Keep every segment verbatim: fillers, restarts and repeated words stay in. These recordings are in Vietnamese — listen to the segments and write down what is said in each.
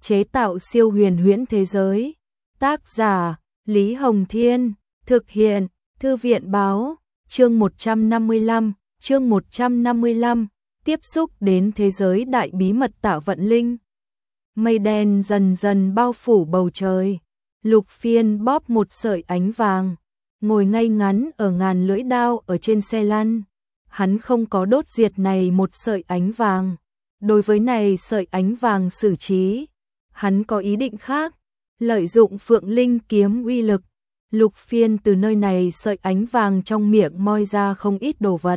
chế tạo siêu huyền huyễn thế giới. Tác giả Lý Hồng Thiên, thực hiện Thư viện Báo, chương một trăm năm mươi lăm, chương một trăm năm mươi lăm, tiếp xúc đến thế giới đại bí mật Tạ Vận Linh. Mây đen dần dần bao phủ bầu trời, Lục Phiên bóp một sợi ánh vàng, ngồi ngay ngắn ở ngàn lưỡi đao ở trên xe lăn. Hắn không có đốt diệt này một sợi ánh vàng. Đối với này sợi ánh vàng xử trí, hắn có ý định khác, lợi dụng Phượng Linh kiếm uy lực. Lục Phiên từ nơi này sợi ánh vàng trong miệng moi ra không ít đồ vật.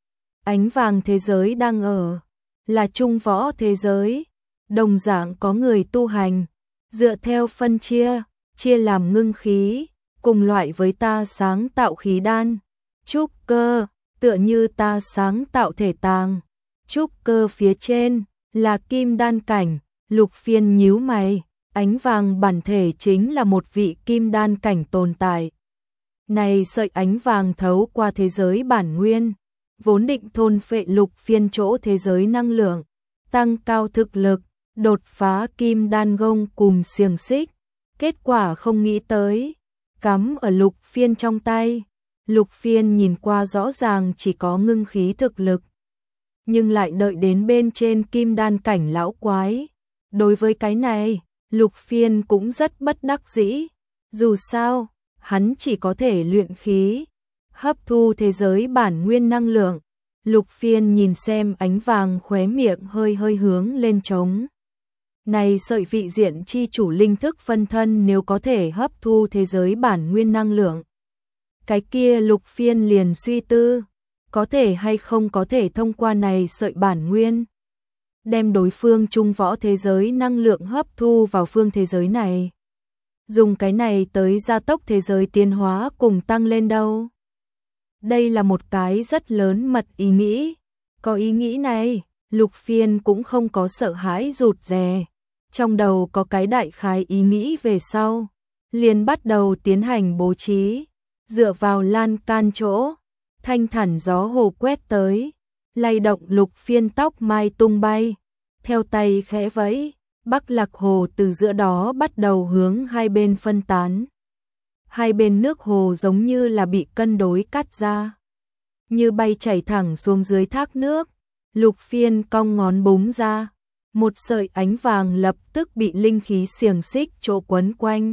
Ánh vàng thế giới đang ở là trung võ thế giới, đồng dạng có người tu hành, dựa theo phân chia, chia làm ngưng khí, cùng loại với ta sáng tạo khí đan, trúc cơ, tựa như ta sáng tạo thể tàng. Trúc cơ phía trên là kim đan cảnh. Lục Phiên nhíu mày, ánh vàng bản thể chính là một vị kim đan cảnh tồn tại. Này sợi ánh vàng thấu qua thế giới bản nguyên, vốn định thôn phệ Lục Phiên chỗ thế giới năng lượng, tăng cao thực lực, đột phá kim đan gông cùng xiềng xích. Kết quả không nghĩ tới, cắm ở Lục Phiên trong tay. Lục Phiên nhìn qua rõ ràng chỉ có ngưng khí thực lực, nhưng lại đợi đến bên trên kim đan cảnh lão quái. Đối với cái này, Lục Phiên cũng rất bất đắc dĩ. Dù sao, hắn chỉ có thể luyện khí, hấp thu thế giới bản nguyên năng lượng. Lục Phiên nhìn xem ánh vàng, khóe miệng hơi hơi hướng lên trống. Này sợi vị diện chi chủ linh thức phân thân nếu có thể hấp thu thế giới bản nguyên năng lượng, cái kia Lục Phiên liền suy tư, có thể hay không có thể thông qua này sợi bản nguyên, đem đối phương trung võ thế giới năng lượng hấp thu vào phương thế giới này. Dùng cái này tới gia tốc thế giới tiến hóa cùng tăng lên đâu. Đây là một cái rất lớn mật ý nghĩ. Có ý nghĩ này, Lục Phiên cũng không có sợ hãi rụt rè. Trong đầu có cái đại khái ý nghĩ về sau, liền bắt đầu tiến hành bố trí, dựa vào lan can chỗ, thanh thản gió hồ quét tới, lay động Lục Phiên tóc mai tung bay, theo tay khẽ vẫy, Bắc Lạc Hồ từ giữa đó bắt đầu hướng hai bên phân tán. Hai bên nước hồ giống như là bị cân đối cắt ra, như bay chảy thẳng xuống dưới thác nước. Lục Phiên cong ngón búng ra, một sợi ánh vàng lập tức bị linh khí xiềng xích chỗ quấn quanh,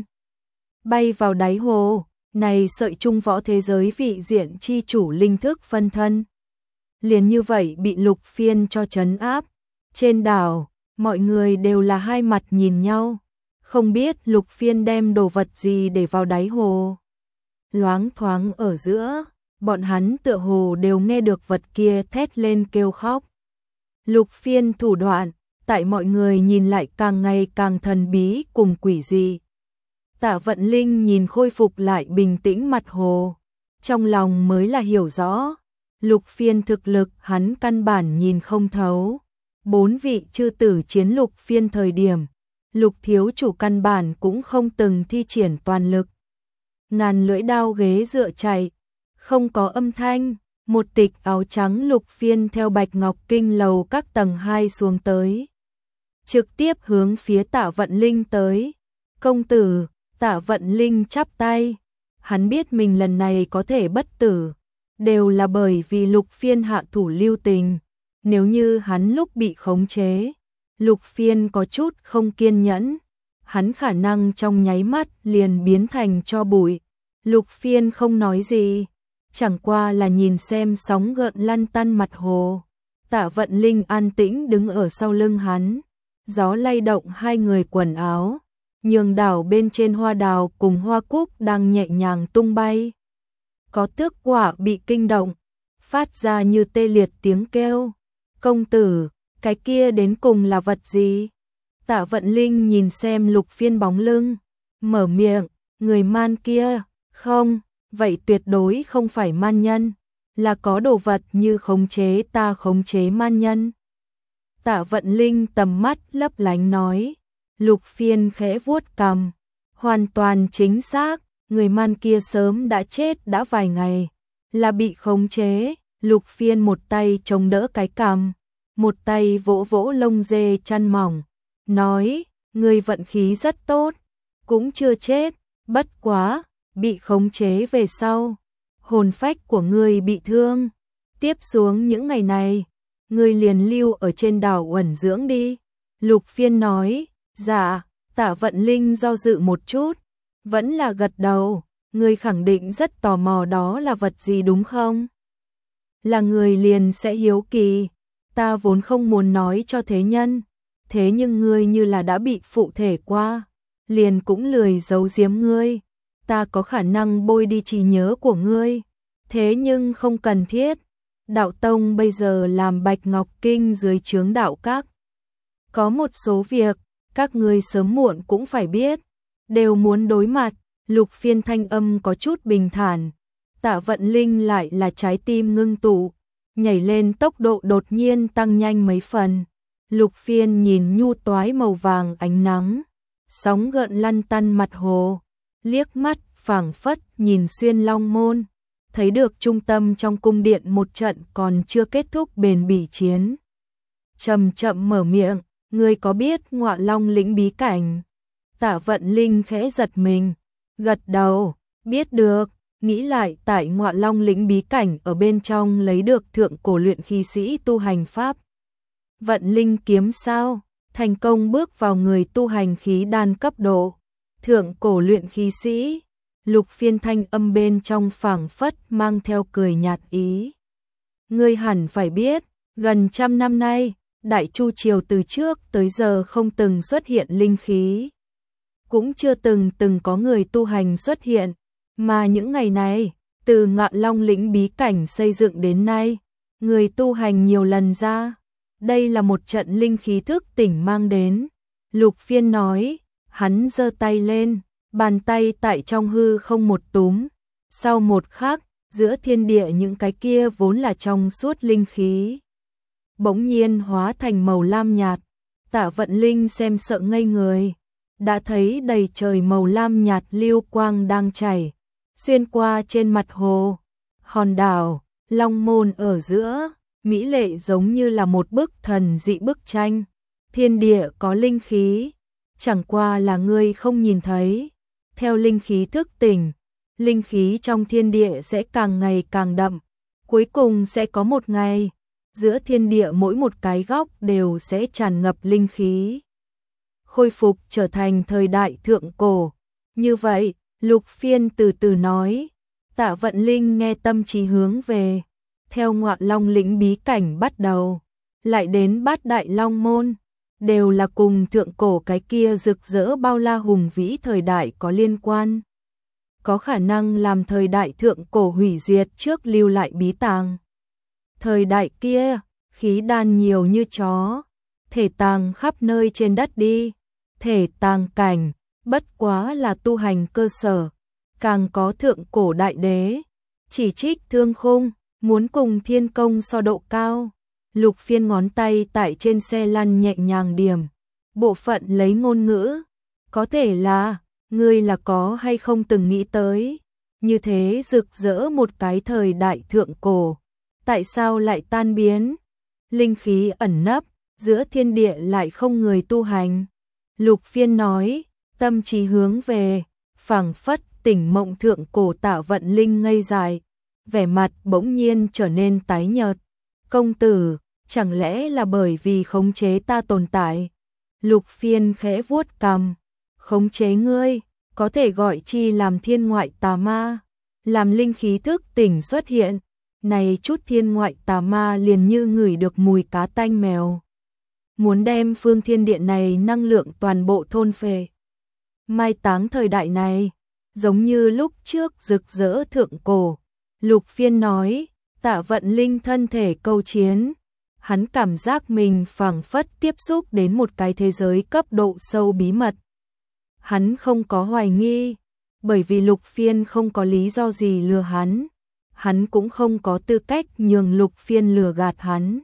bay vào đáy hồ. Này sợi trung võ thế giới vị diện chi chủ linh thức phân thân, liền như vậy bị Lục Phiên cho trấn áp. Trên đảo, mọi người đều là hai mặt nhìn nhau, không biết Lục Phiên đem đồ vật gì để vào đáy hồ. Loáng thoáng ở giữa, bọn hắn tựa hồ đều nghe được vật kia thét lên kêu khóc. Lục Phiên thủ đoạn, tại mọi người nhìn lại càng ngày càng thần bí cùng quỷ dị. Tạ Vận Linh nhìn khôi phục lại bình tĩnh mặt hồ, trong lòng mới là hiểu rõ, Lục Phiên thực lực hắn căn bản nhìn không thấu. Bốn vị chư tử chiến Lục Phiên thời điểm, Lục thiếu chủ căn bản cũng không từng thi triển toàn lực. Ngàn lưỡi đao ghế dựa chạy, không có âm thanh. Một tịch áo trắng Lục Phiên theo Bạch Ngọc Kinh lầu các tầng hai xuống tới, trực tiếp hướng phía Tạ Vận Linh tới. Công tử. Tạ Vận Linh chắp tay, hắn biết mình lần này có thể bất tử, đều là bởi vì Lục Phiên hạ thủ lưu tình. Nếu như hắn lúc bị khống chế, Lục Phiên có chút không kiên nhẫn, hắn khả năng trong nháy mắt liền biến thành tro bụi. Lục Phiên không nói gì, chẳng qua là nhìn xem sóng gợn lăn tăn mặt hồ. Tạ Vận Linh an tĩnh đứng ở sau lưng hắn, gió lay động hai người quần áo. Nhường đảo bên trên hoa đào cùng hoa cúc đang nhẹ nhàng tung bay. Có tước quả bị kinh động, phát ra như tê liệt tiếng kêu. Công tử, cái kia đến cùng là vật gì? Tạ Vận Linh nhìn xem Lục Phiên bóng lưng, mở miệng, người man kia, không, vậy tuyệt đối không phải man nhân, là có đồ vật như khống chế ta khống chế man nhân. Tạ Vận Linh tầm mắt lấp lánh nói. Lục Phiên khẽ vuốt cằm, hoàn toàn chính xác, người man kia sớm đã chết đã vài ngày, là bị khống chế. Lục Phiên một tay chống đỡ cái cằm, một tay vỗ vỗ lông dê chăn mỏng, nói, ngươi vận khí rất tốt, cũng chưa chết, bất quá, bị khống chế về sau, hồn phách của ngươi bị thương. Tiếp xuống những ngày này, ngươi liền lưu ở trên đảo uẩn dưỡng đi. Lục Phiên nói, dạ. Tạ Vận Linh do dự một chút, vẫn là gật đầu, ngươi khẳng định rất tò mò đó là vật gì đúng không? Là người liền sẽ hiếu kỳ, ta vốn không muốn nói cho thế nhân, thế nhưng ngươi như là đã bị phụ thể qua, liền cũng lười giấu giếm ngươi, ta có khả năng bôi đi trí nhớ của ngươi, thế nhưng không cần thiết. Đạo tông bây giờ làm Bạch Ngọc Kinh dưới trướng đạo các. Có một số việc, các ngươi sớm muộn cũng phải biết, đều muốn đối mặt. Lục Phiên thanh âm có chút bình thản, Tạ Vận Linh lại là trái tim ngưng tụ, nhảy lên tốc độ đột nhiên tăng nhanh mấy phần. Lục Phiên nhìn nhu toái màu vàng ánh nắng, sóng gợn lăn tăn mặt hồ, liếc mắt phảng phất nhìn xuyên long môn, thấy được trung tâm trong cung điện một trận còn chưa kết thúc bền bỉ chiến. Chậm chậm mở miệng, ngươi có biết Ngọa Long lĩnh bí cảnh? Tạ Vận Linh khẽ giật mình, gật đầu, biết được, nghĩ lại tại Ngọa Long lĩnh bí cảnh ở bên trong lấy được thượng cổ luyện khí sĩ tu hành pháp. Vận Linh kiếm sao, thành công bước vào người tu hành khí đan cấp độ. Thượng cổ luyện khí sĩ, Lục Phiên thanh âm bên trong phảng phất mang theo cười nhạt ý. Ngươi hẳn phải biết, gần trăm năm nay, Đại Chu Triều từ trước tới giờ không từng xuất hiện linh khí. Cũng chưa từng từng có người tu hành xuất hiện, mà những ngày này, từ Ngọa Long lĩnh bí cảnh xây dựng đến nay, người tu hành nhiều lần ra. Đây là một trận linh khí thức tỉnh mang đến. Lục Phiên nói, hắn giơ tay lên, bàn tay tại trong hư không một túm. Sau một khắc, giữa thiên địa những cái kia vốn là trong suốt linh khí, bỗng nhiên hóa thành màu lam nhạt. Tạ Vận Linh xem sợ ngây người, đã thấy đầy trời màu lam nhạt lưu quang đang chảy, xuyên qua trên mặt hồ. Hòn đảo, Long Môn ở giữa, mỹ lệ giống như là một bức thần dị bức tranh. Thiên địa có linh khí, chẳng qua là ngươi không nhìn thấy. Theo linh khí thức tỉnh, linh khí trong thiên địa sẽ càng ngày càng đậm, cuối cùng sẽ có một ngày, giữa thiên địa mỗi một cái góc đều sẽ tràn ngập linh khí, khôi phục trở thành thời đại thượng cổ. Như vậy, Lục Phiên từ từ nói. Tạ Vận Linh nghe tâm trí hướng về, theo Ngọa Long lĩnh bí cảnh bắt đầu, lại đến Bát Đại Long Môn, đều là cùng thượng cổ cái kia rực rỡ bao la hùng vĩ thời đại có liên quan. Có khả năng làm thời đại thượng cổ hủy diệt trước lưu lại bí tàng. Thời đại kia, khí đan nhiều như chó, thể tàng khắp nơi trên đất đi. Thể tàng cảnh, bất quá là tu hành cơ sở, càng có thượng cổ đại đế, chỉ trích Thương Khung, muốn cùng Thiên Công so độ cao. Lục Phiên ngón tay tại trên xe lăn nhẹ nhàng điểm, bộ phận lấy ngôn ngữ, có thể là, ngươi là có hay không từng nghĩ tới, như thế rực rỡ một cái thời đại thượng cổ, tại sao lại tan biến? Linh khí ẩn nấp, giữa thiên địa lại không người tu hành. Lục Phiên nói, tâm trí hướng về, phảng phất tỉnh mộng thượng cổ. Tạ Vận Linh ngây dại, vẻ mặt bỗng nhiên trở nên tái nhợt. Công tử, chẳng lẽ là bởi vì khống chế ta tồn tại? Lục Phiên khẽ vuốt cằm, khống chế ngươi, có thể gọi chi làm thiên ngoại tà ma, làm linh khí thức tỉnh xuất hiện. Này chút thiên ngoại tà ma liền như ngửi được mùi cá tanh mèo, muốn đem phương thiên địa này năng lượng toàn bộ thôn phệ. Mai táng thời đại này, giống như lúc trước rực rỡ thượng cổ. Lục Phiên nói, Tạ Vận Linh thân thể câu chiến, hắn cảm giác mình phảng phất tiếp xúc đến một cái thế giới cấp độ sâu bí mật. Hắn không có hoài nghi, bởi vì Lục Phiên không có lý do gì lừa hắn, hắn cũng không có tư cách nhường Lục Phiên lừa gạt hắn.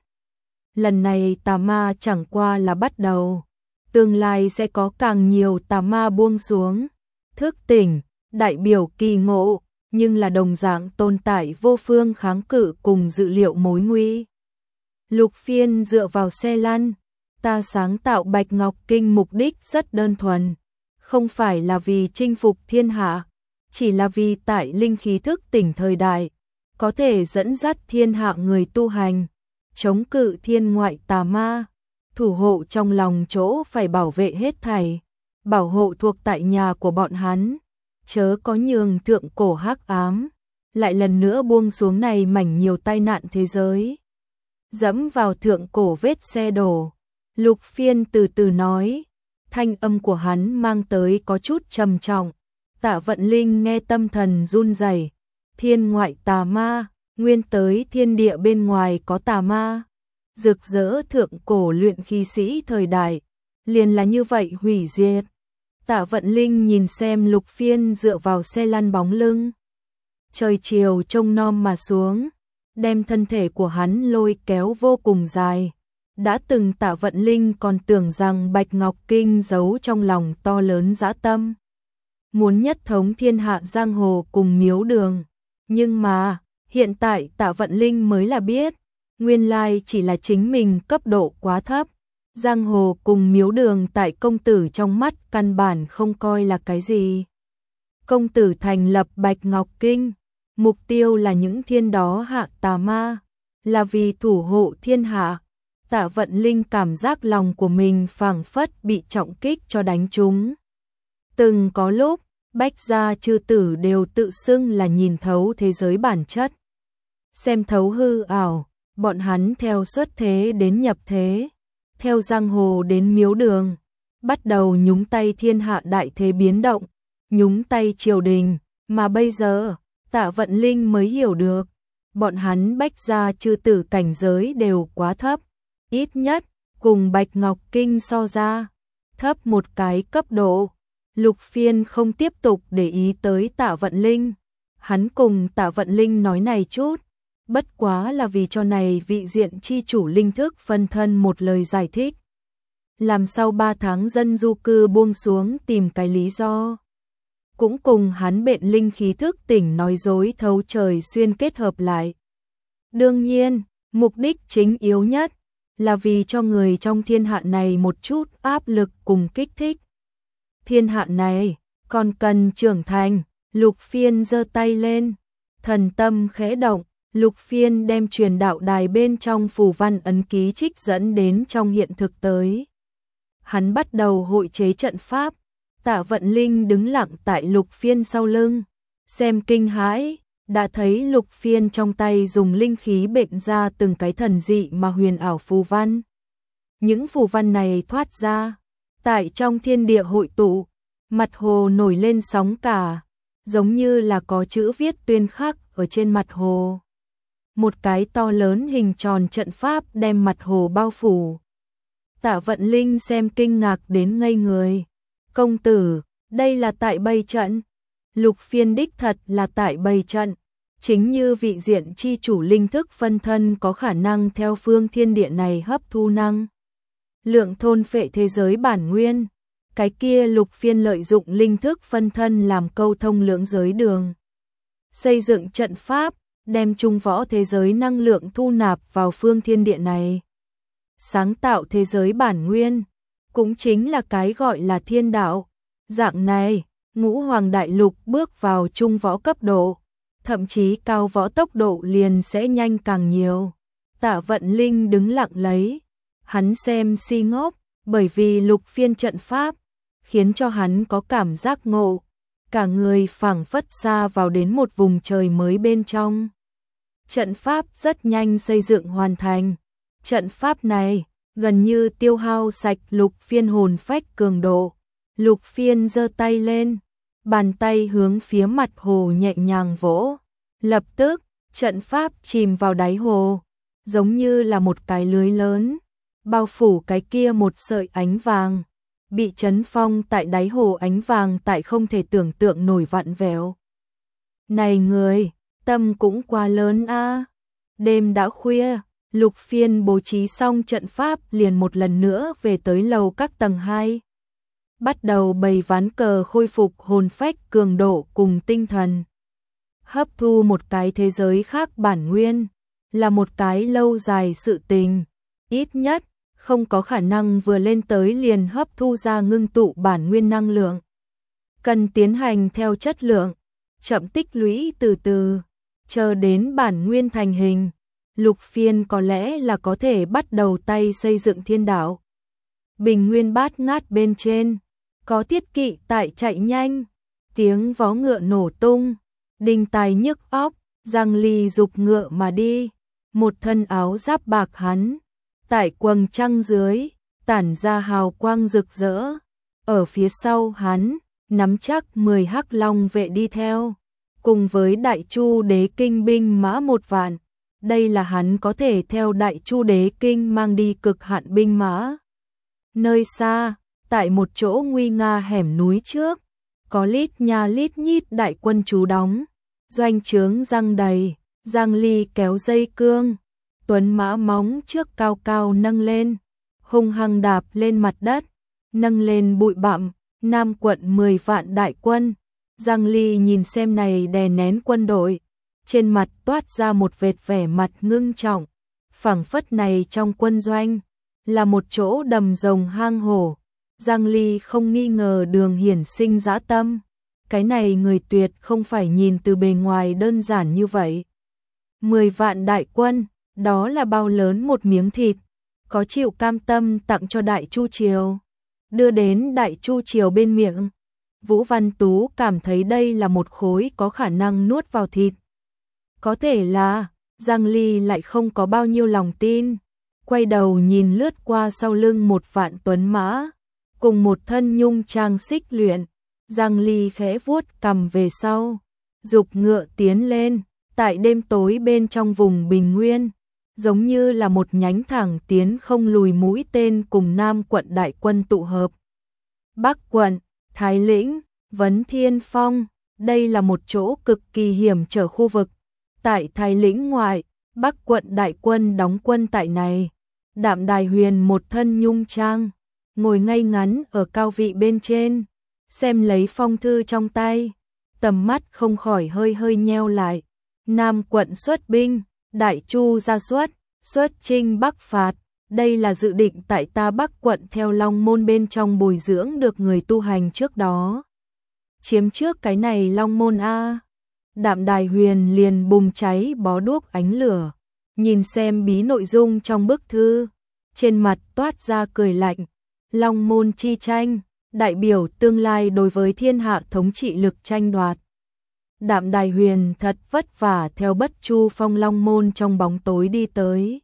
Lần này tà ma chẳng qua là bắt đầu, tương lai sẽ có càng nhiều tà ma buông xuống, thức tỉnh, đại biểu kỳ ngộ, nhưng là đồng dạng tồn tại vô phương kháng cự cùng dự liệu mối nguy. Lục Phiên dựa vào xe lăn, Ta sáng tạo Bạch Ngọc Kinh mục đích rất đơn thuần, không phải là vì chinh phục thiên hạ, chỉ là vì tại linh khí thức tỉnh thời đại, có thể dẫn dắt thiên hạ người tu hành, chống cự thiên ngoại tà ma, thủ hộ trong lòng chỗ phải bảo vệ hết thảy, bảo hộ thuộc tại nhà của bọn hắn, chớ có nhường thượng cổ hắc ám, lại lần nữa buông xuống này mảnh nhiều tai nạn thế giới. Dẫm vào thượng cổ vết xe đổ, Lục Phiên từ từ nói, thanh âm của hắn mang tới có chút trầm trọng. Tạ Vận Linh nghe tâm thần run rẩy, thiên ngoại tà ma, nguyên tới thiên địa bên ngoài có tà ma, rực rỡ thượng cổ luyện khí sĩ thời đại, liền là như vậy hủy diệt. Tạ Vận Linh nhìn xem Lục Phiên dựa vào xe lăn bóng lưng, trời chiều trông nom mà xuống, đem thân thể của hắn lôi kéo vô cùng dài. Đã từng Tạ Vận Linh còn tưởng rằng Bạch Ngọc Kinh giấu trong lòng to lớn dã tâm, muốn nhất thống thiên hạ giang hồ cùng miếu đường. Nhưng mà, hiện tại Tạ Vận Linh mới là biết, nguyên lai chỉ là chính mình cấp độ quá thấp. Giang hồ cùng miếu đường tại công tử trong mắt căn bản không coi là cái gì. Công tử thành lập Bạch Ngọc Kinh, mục tiêu là những thiên đó hạ tà ma, là vì thủ hộ thiên hạ. Tạ Vận Linh cảm giác lòng của mình phảng phất bị trọng kích cho đánh trúng. Từng có lúc, Bách gia chư tử đều tự xưng là nhìn thấu thế giới bản chất, xem thấu hư ảo, bọn hắn theo xuất thế đến nhập thế, theo giang hồ đến miếu đường, bắt đầu nhúng tay thiên hạ đại thế biến động, nhúng tay triều đình, mà bây giờ, Tạ Vận Linh mới hiểu được, bọn hắn Bách gia chư tử cảnh giới đều quá thấp, ít nhất, cùng Bạch Ngọc Kinh so ra, thấp một cái cấp độ. Lục Phiên không tiếp tục để ý tới Tạ Vận Linh, hắn cùng Tạ Vận Linh nói này chút, bất quá là vì cho này vị diện chi chủ linh thức phân thân một lời giải thích. Làm sau ba tháng dân du cư buông xuống tìm cái lý do. Cũng cùng hắn bệnh linh khí thức tỉnh nói dối thấu trời xuyên kết hợp lại. Đương nhiên, mục đích chính yếu nhất là vì cho người trong thiên hạ này một chút áp lực cùng kích thích. Thiên hạ này còn cần trưởng thành. Lục Phiên giơ tay lên, thần tâm khẽ động, Lục Phiên đem truyền đạo đài bên trong phù văn ấn ký trích dẫn đến trong hiện thực tới. Hắn bắt đầu hội chế trận pháp. Tạ Vận Linh đứng lặng tại Lục Phiên sau lưng, xem kinh hãi, đã thấy Lục Phiên trong tay dùng linh khí bệnh ra từng cái thần dị mà huyền ảo phù văn. Những phù văn này thoát ra, tại trong thiên địa hội tụ, mặt hồ nổi lên sóng cả, giống như là có chữ viết tuyên khắc ở trên mặt hồ. Một cái to lớn hình tròn trận pháp đem mặt hồ bao phủ. Tạ Vận Linh xem kinh ngạc đến ngây người. Công tử, đây là tại bày trận. Lục Phiên đích thật là tại bày trận. Chính như vị diện chi chủ linh thức phân thân có khả năng theo phương thiên địa này hấp thu năng lượng thôn phệ thế giới bản nguyên. Cái kia Lục Phiên lợi dụng linh thức phân thân làm câu thông lưỡng giới đường. Xây dựng trận pháp, đem trung võ thế giới năng lượng thu nạp vào phương thiên địa này. Sáng tạo thế giới bản nguyên, cũng chính là cái gọi là thiên đạo. Dạng này, ngũ hoàng đại lục bước vào trung võ cấp độ, thậm chí cao võ tốc độ liền sẽ nhanh càng nhiều. Tạ Vận Linh đứng lặng lấy, hắn xem si ngốc, bởi vì Lục Phiên trận pháp, khiến cho hắn có cảm giác ngộ, cả người phảng phất xa vào đến một vùng trời mới bên trong. Trận pháp rất nhanh xây dựng hoàn thành. Trận pháp này gần như tiêu hao sạch Lục Phiên hồn phách cường độ. Lục Phiên giơ tay lên, bàn tay hướng phía mặt hồ nhẹ nhàng vỗ. Lập tức, trận pháp chìm vào đáy hồ, giống như là một cái lưới lớn, bao phủ cái kia một sợi ánh vàng. Bị chấn phong tại đáy hồ ánh vàng tại không thể tưởng tượng nổi vặn vẹo. Này người, tâm cũng quá lớn a. À. Đêm đã khuya, Lục Phiên bố trí xong trận pháp liền một lần nữa về tới lầu các tầng hai. Bắt đầu bày ván cờ khôi phục hồn phách cường độ cùng tinh thần. Hấp thu một cái thế giới khác bản nguyên, là một cái lâu dài sự tình. Ít nhất, không có khả năng vừa lên tới liền hấp thu ra ngưng tụ bản nguyên năng lượng. Cần tiến hành theo chất lượng, chậm tích lũy từ từ, chờ đến bản nguyên thành hình. Lục Phiên có lẽ là có thể bắt đầu tay xây dựng thiên đạo. Bình nguyên bát ngát bên trên, có thiết kỵ tại chạy nhanh, tiếng vó ngựa nổ tung, đinh tai nhức óc, Giang Ly dục ngựa mà đi, một thân áo giáp bạc hắn, tại quầng trăng dưới, tản ra hào quang rực rỡ, ở phía sau hắn, nắm chắc mười hắc long vệ đi theo, cùng với Đại Chu Đế Kinh binh mã một vạn. Đây là hắn có thể theo Đại Chu Đế Kinh mang đi cực hạn binh mã. Nơi xa, tại một chỗ nguy nga hẻm núi trước, có lít nha lít nhít đại quân trú đóng, doanh trướng răng đầy, Giang Ly kéo dây cương, tuấn mã móng trước cao cao nâng lên, hung hăng đạp lên mặt đất, nâng lên bụi bặm, Nam quận mười vạn đại quân. Giang Ly nhìn xem này đè nén quân đội, trên mặt toát ra một vệt vẻ mặt ngưng trọng, phảng phất này trong quân doanh là một chỗ đầm rồng hang hổ. Giang Ly không nghi ngờ Đường Hiển sinh dã tâm, cái này người tuyệt không phải nhìn từ bề ngoài đơn giản như vậy. Mười vạn đại quân, đó là bao lớn một miếng thịt, có chịu cam tâm tặng cho Đại Chu Triều, đưa đến Đại Chu Triều bên miệng. Vũ Văn Tú cảm thấy đây là một khối có khả năng nuốt vào thịt. Có thể là, Giang Ly lại không có bao nhiêu lòng tin, quay đầu nhìn lướt qua sau lưng một vạn tuấn mã, cùng một thân nhung trang xích luyện, Giang Ly khẽ vuốt cầm về sau, dục ngựa tiến lên, tại đêm tối bên trong vùng bình nguyên, giống như là một nhánh thẳng tiến không lùi mũi tên cùng Nam quận đại quân tụ hợp. Bắc quận, Thái Lĩnh, Vấn Thiên Phong, đây là một chỗ cực kỳ hiểm trở khu vực. Tại Thái Lĩnh ngoại, Bắc quận đại quân đóng quân tại này. Đạm Đài Huyền một thân nhung trang, ngồi ngay ngắn ở cao vị bên trên, xem lấy phong thư trong tay, tầm mắt không khỏi hơi hơi nheo lại. Nam quận xuất binh, Đại Chu ra xuất, xuất chinh Bắc phạt, đây là dự định tại ta Bắc quận theo Long Môn bên trong bồi dưỡng được người tu hành trước đó. Chiếm trước cái này Long Môn a. Đạm Đài Huyền liền bùng cháy bó đuốc ánh lửa, nhìn xem bí nội dung trong bức thư, trên mặt toát ra cười lạnh. Long Môn chi tranh, đại biểu tương lai đối với thiên hạ thống trị lực tranh đoạt. Đạm Đài Huyền thật vất vả theo Bất Chu Phong Long Môn trong bóng tối đi tới.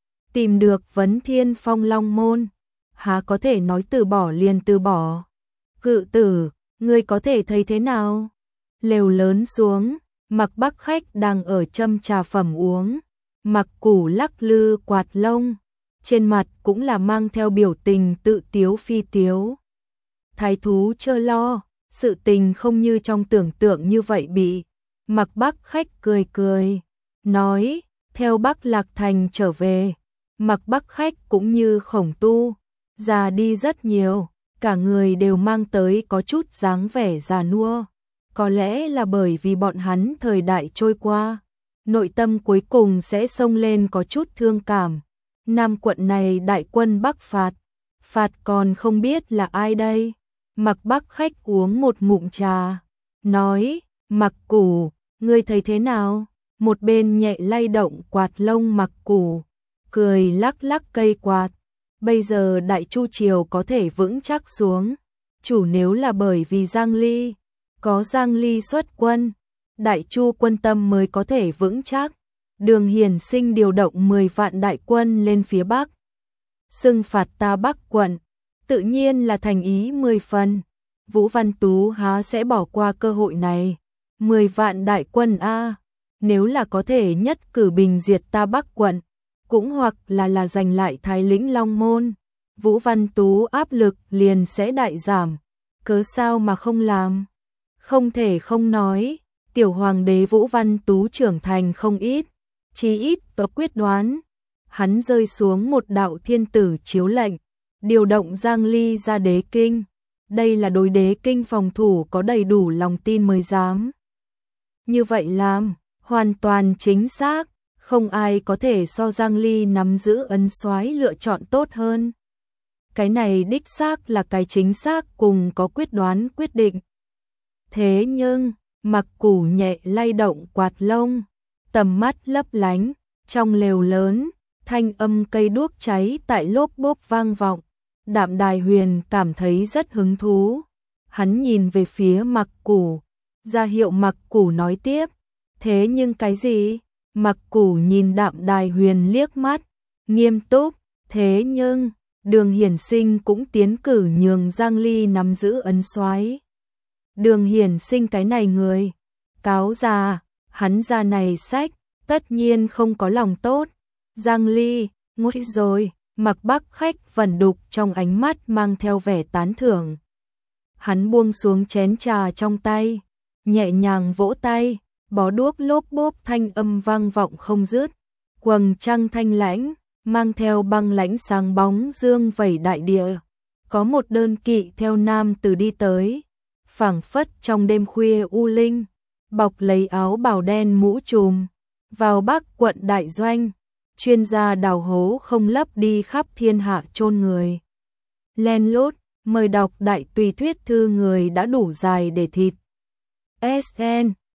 Tìm được Vấn Thiên Phong Long Môn, há có thể nói từ bỏ liền từ bỏ. Cự tử, ngươi có thể thấy thế nào? Lều lớn xuống, Mặc Bắc khách đang ở châm trà phẩm uống, Mặc Củ lắc lư quạt lông, trên mặt cũng là mang theo biểu tình tự tiếu phi tiếu. Thái thú chớ lo, sự tình không như trong tưởng tượng như vậy bị. Mặc Bắc khách cười cười, nói, theo Bắc Lạc Thành trở về, Mặc Bắc khách cũng như Khổng Tu, già đi rất nhiều, cả người đều mang tới có chút dáng vẻ già nua. Có lẽ là bởi vì bọn hắn thời đại trôi qua, nội tâm cuối cùng sẽ xông lên có chút thương cảm. Nam quận này đại quân Bắc phạt, phạt còn không biết là ai đây. Mặc Bắc khách uống một ngụm trà, nói, Mặc Củ, ngươi thấy thế nào? Một bên nhẹ lay động quạt lông Mặc Củ, cười lắc lắc cây quạt. Bây giờ Đại Chu Triều có thể vững chắc xuống, chủ nếu là bởi vì Giang Ly, có Giang Ly xuất quân, Đại Chu quân tâm mới có thể vững chắc. Đường Hiển sinh điều động mười vạn đại quân lên phía Bắc, xưng phạt ta Bắc quận, tự nhiên là thành ý mười phần. Vũ Văn Tú há sẽ bỏ qua cơ hội này? Mười vạn đại quân a, nếu là có thể nhất cử bình diệt ta Bắc quận, cũng hoặc là là giành lại Thái Lĩnh Long Môn, Vũ Văn Tú áp lực liền sẽ đại giảm. Cớ sao mà không làm? Không thể không nói, tiểu hoàng đế Vũ Văn Tú trưởng thành không ít, chí ít có quyết đoán. Hắn rơi xuống một đạo thiên tử chiếu lệnh, điều động Giang Ly ra Đế Kinh. Đây là đối Đế Kinh phòng thủ có đầy đủ lòng tin mới dám. Như vậy làm, hoàn toàn chính xác, Không ai có thể so Giang Ly nắm giữ ấn soái lựa chọn tốt hơn. Cái này đích xác là cái chính xác cùng có quyết đoán quyết định. Thế nhưng, Mặc Củ nhẹ lay động quạt lông, tầm mắt lấp lánh, trong lều lớn, thanh âm cây đuốc cháy tại lốp bốp vang vọng. Đạm Đài Huyền cảm thấy rất hứng thú. Hắn nhìn về phía Mặc Củ, ra hiệu Mặc Củ nói tiếp. Thế nhưng cái gì? Mặc Củ nhìn Đạm Đài Huyền liếc mắt, nghiêm túc. Thế nhưng, Đường Hiển Sinh cũng tiến cử nhường Giang Ly nắm giữ ấn soái. Đường Hiển Sinh cái này người cáo già, hắn ra này sách, tất nhiên không có lòng tốt. Giang Ly, nguy rồi. Mặc Bắc Khách vẩn đục trong ánh mắt mang theo vẻ tán thưởng. Hắn buông xuống chén trà trong tay, nhẹ nhàng vỗ tay, bó đuốc lốp bốp thanh âm vang vọng không dứt. Quầng trăng thanh lãnh, mang theo băng lãnh sáng bóng dương vẩy đại địa. Có một đơn kỵ theo nam từ đi tới, phảng phất trong đêm khuya u linh, bọc lấy áo bào đen mũ trùm, vào Bắc quận đại doanh. Chuyên gia đào hố không lấp đi khắp thiên hạ chôn người. Len lút, mời đọc đại tùy thuyết thư người đã đủ dài để thịt. ét en